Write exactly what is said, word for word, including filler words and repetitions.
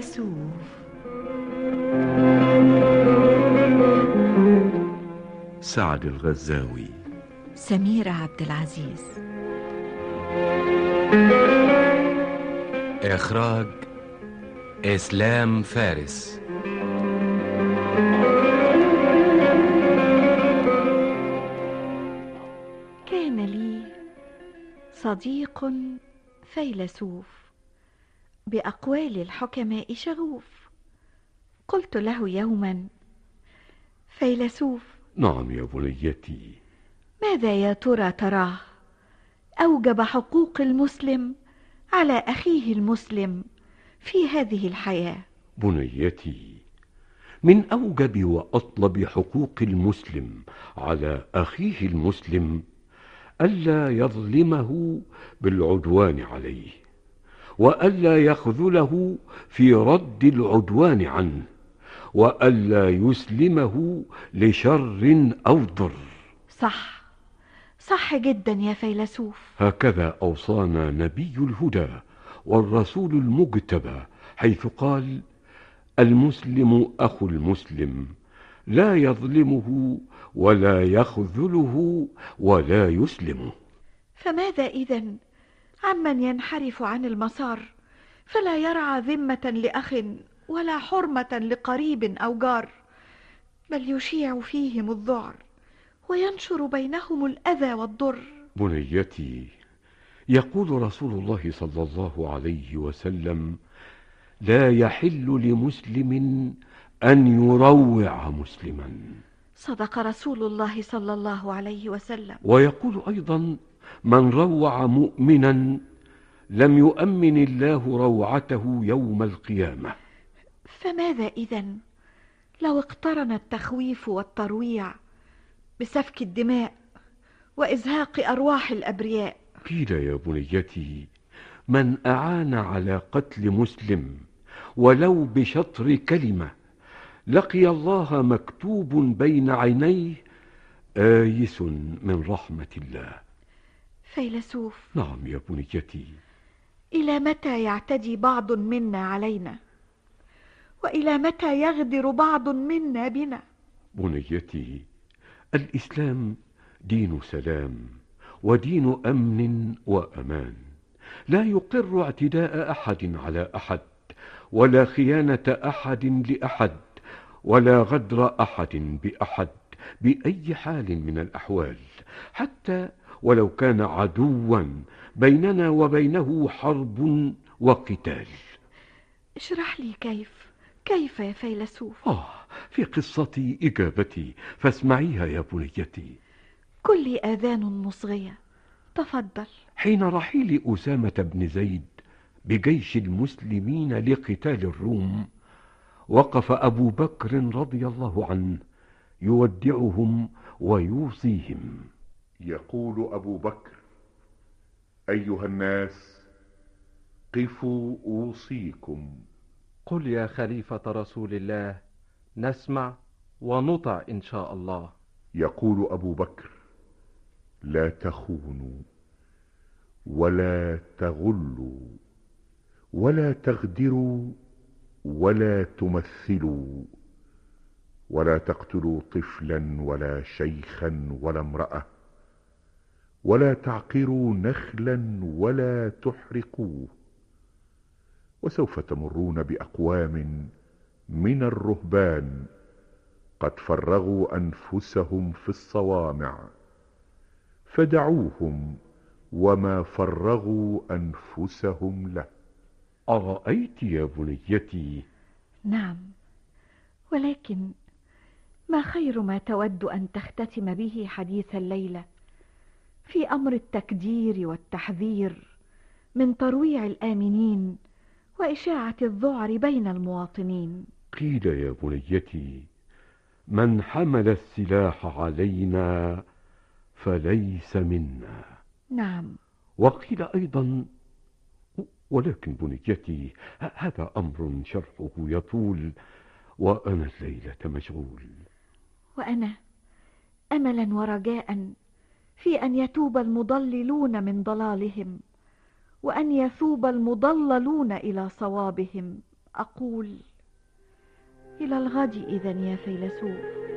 فيلسوف. سعد الغزاوي. سميرة عبد العزيز. إخراج إسلام فارس. كان لي صديق فيلسوف بأقوال الحكماء شغوف. قلت له يوما: فيلسوف. نعم يا بنيتي. ماذا يا ترى تراه أوجب حقوق المسلم على أخيه المسلم في هذه الحياة؟ بنيتي، من أوجب وأطلب حقوق المسلم على أخيه المسلم ألا يظلمه بالعدوان عليه، وألا يخذله في رد العدوان عنه، وألا يسلمه لشر أو ضر. صح، صح جدا يا فيلسوف. هكذا أوصانا نبي الهدى والرسول المجتبى، حيث قال: المسلم أخو المسلم، لا يظلمه ولا يخذله ولا يسلمه. فماذا إذن عمن ينحرف عن المسار، فلا يرعى ذمة لأخ ولا حرمة لقريب أو جار، بل يشيع فيهم الذعر وينشر بينهم الأذى والضر؟ بنيتي، يقول رسول الله صلى الله عليه وسلم: لا يحل لمسلم أن يروع مسلما. صدق رسول الله صلى الله عليه وسلم. ويقول أيضا: من روع مؤمنا لم يؤمن الله روعته يوم القيامة. فماذا إذن لو اقترن التخويف والترويع بسفك الدماء وإزهاق أرواح الأبرياء؟ قيل يا بنيتي: من أعان على قتل مسلم ولو بشطر كلمة لقي الله مكتوب بين عينيه آيس من رحمة الله. فيلسوف. نعم يا بنيتي. إلى متى يعتدي بعض منا علينا، وإلى متى يغدر بعض منا بنا؟ بنيتي، الإسلام دين سلام ودين أمن وأمان، لا يقر اعتداء أحد على أحد، ولا خيانة أحد لأحد، ولا غدر أحد بأحد بأي حال من الأحوال، حتى ولو كان عدوا بيننا وبينه حرب وقتال. اشرح لي كيف كيف يا فيلسوف؟ آه، في قصتي إجابتي، فاسمعيها يا بنيتي. كل آذان مصغية، تفضل. حين رحيل أسامة بن زيد بجيش المسلمين لقتال الروم، وقف أبو بكر رضي الله عنه يودعهم ويوصيهم. يقول أبو بكر: أيها الناس، قفوا أوصيكم. قل يا خليفة رسول الله، نسمع ونطع إن شاء الله. يقول أبو بكر: لا تخونوا ولا تغلوا ولا تغدروا ولا تمثلوا ولا تقتلوا طفلا ولا شيخا ولا امرأة ولا تعقروا نخلا ولا تحرقوه، وسوف تمرون بأقوام من الرهبان قد فرغوا أنفسهم في الصوامع، فدعوهم وما فرغوا أنفسهم له. أرأيت يا بنيتي؟ نعم، ولكن ما خير ما تود أن تختتم به حديث الليلة في أمر التكدير والتحذير من ترويع الآمنين وإشاعة الذعر بين المواطنين؟ قيل يا بنيتي: من حمل السلاح علينا فليس منا. نعم. وقيل أيضا، ولكن بنيتي هذا أمر شرحه يطول، وأنا الليلة مشغول. وأنا أملا ورجاء في أن يتوب المضللون من ضلالهم، وأن يثوب المضللون إلى صوابهم، أقول إلى الغد إذن يا فيلسوف.